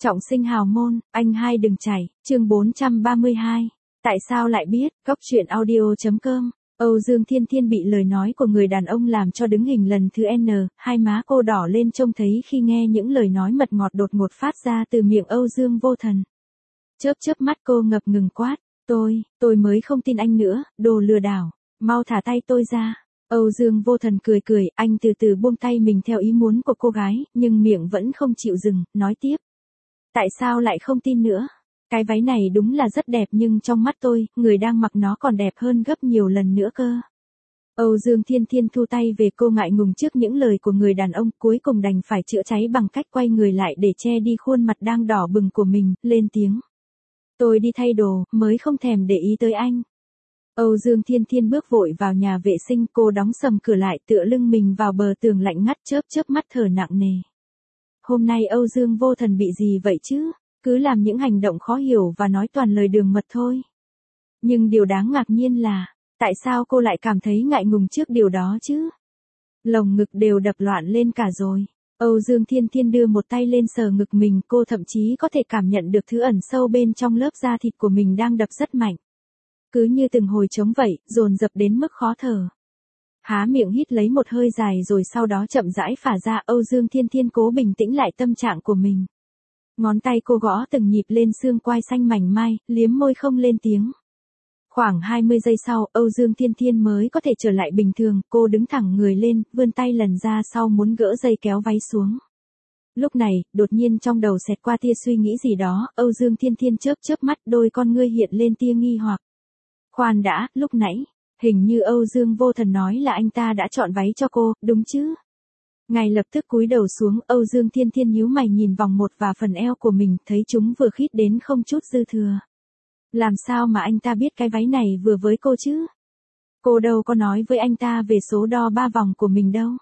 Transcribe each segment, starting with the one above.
Trọng sinh hào môn, anh hai đừng chảy, chương 432. Tại sao lại biết, góc truyện audio.com. Âu Dương Thiên Thiên bị lời nói của người đàn ông làm cho đứng hình lần thứ N, hai má cô đỏ lên trông thấy khi nghe những lời nói mật ngọt đột ngột phát ra từ miệng Âu Dương Vô Thần. Chớp chớp mắt cô ngập ngừng quát, tôi mới không tin anh nữa, đồ lừa đảo, mau thả tay tôi ra. Âu Dương Vô Thần cười cười, anh từ từ buông tay mình theo ý muốn của cô gái, nhưng miệng vẫn không chịu dừng, nói tiếp. Tại sao lại không tin nữa? Cái váy này đúng là rất đẹp nhưng trong mắt tôi, người đang mặc nó còn đẹp hơn gấp nhiều lần nữa cơ. Âu Dương Thiên Thiên thu tay về, cô ngại ngùng trước những lời của người đàn ông, cuối cùng đành phải chữa cháy bằng cách quay người lại để che đi khuôn mặt đang đỏ bừng của mình, lên tiếng. Tôi đi thay đồ, mới không thèm để ý tới anh. Âu Dương Thiên Thiên bước vội vào nhà vệ sinh, cô đóng sầm cửa lại, tựa lưng mình vào bờ tường lạnh ngắt, chớp chớp mắt thở nặng nề. Hôm nay Âu Dương Vô Thần bị gì vậy chứ? Cứ làm những hành động khó hiểu và nói toàn lời đường mật thôi. Nhưng điều đáng ngạc nhiên là, tại sao cô lại cảm thấy ngại ngùng trước điều đó chứ? Lồng ngực đều đập loạn lên cả rồi. Âu Dương Thiên Thiên đưa một tay lên sờ ngực mình, cô thậm chí có thể cảm nhận được thứ ẩn sâu bên trong lớp da thịt của mình đang đập rất mạnh. Cứ như từng hồi trống vậy, dồn dập đến mức khó thở. Há miệng hít lấy một hơi dài rồi sau đó chậm rãi phả ra. Âu Dương Thiên Thiên cố bình tĩnh lại tâm trạng của mình. Ngón tay cô gõ từng nhịp lên xương quai xanh mảnh mai, liếm môi không lên tiếng. Khoảng 20 giây sau, Âu Dương Thiên Thiên mới có thể trở lại bình thường, cô đứng thẳng người lên, vươn tay lần ra sau muốn gỡ dây kéo váy xuống. Lúc này, đột nhiên trong đầu xẹt qua tia suy nghĩ gì đó, Âu Dương Thiên Thiên chớp chớp mắt, đôi con ngươi hiện lên tia nghi hoặc. Khoan đã, lúc nãy, hình như Âu Dương Vô Thần nói là anh ta đã chọn váy cho cô, đúng chứ? Ngay lập tức cúi đầu xuống, Âu Dương Thiên Thiên nhíu mày nhìn vòng một và phần eo của mình, thấy chúng vừa khít đến không chút dư thừa. Làm sao mà anh ta biết cái váy này vừa với cô chứ? Cô đâu có nói với anh ta về số đo 3 vòng của mình đâu.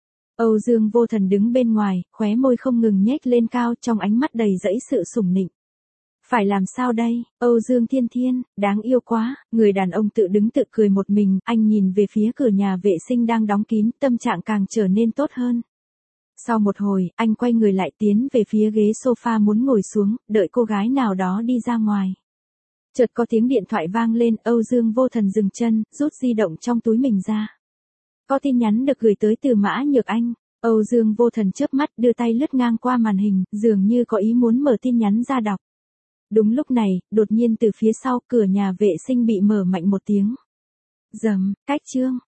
Âu Dương Vô Thần đứng bên ngoài, khóe môi không ngừng nhếch lên cao, trong ánh mắt đầy dẫy sự sủng nịnh. Phải làm sao đây, Âu Dương Thiên Thiên, đáng yêu quá, người đàn ông tự đứng tự cười một mình, anh nhìn về phía cửa nhà vệ sinh đang đóng kín, tâm trạng càng trở nên tốt hơn. Sau một hồi, anh quay người lại tiến về phía ghế sofa muốn ngồi xuống, đợi cô gái nào đó đi ra ngoài. Chợt có tiếng điện thoại vang lên, Âu Dương Vô Thần dừng chân, rút di động trong túi mình ra. Có tin nhắn được gửi tới từ Mã Nhược Anh. Âu Dương Vô Thần chớp mắt đưa tay lướt ngang qua màn hình, dường như có ý muốn mở tin nhắn ra đọc. Đúng lúc này, đột nhiên từ phía sau cửa nhà vệ sinh bị mở mạnh một tiếng. Rầm, cách chương.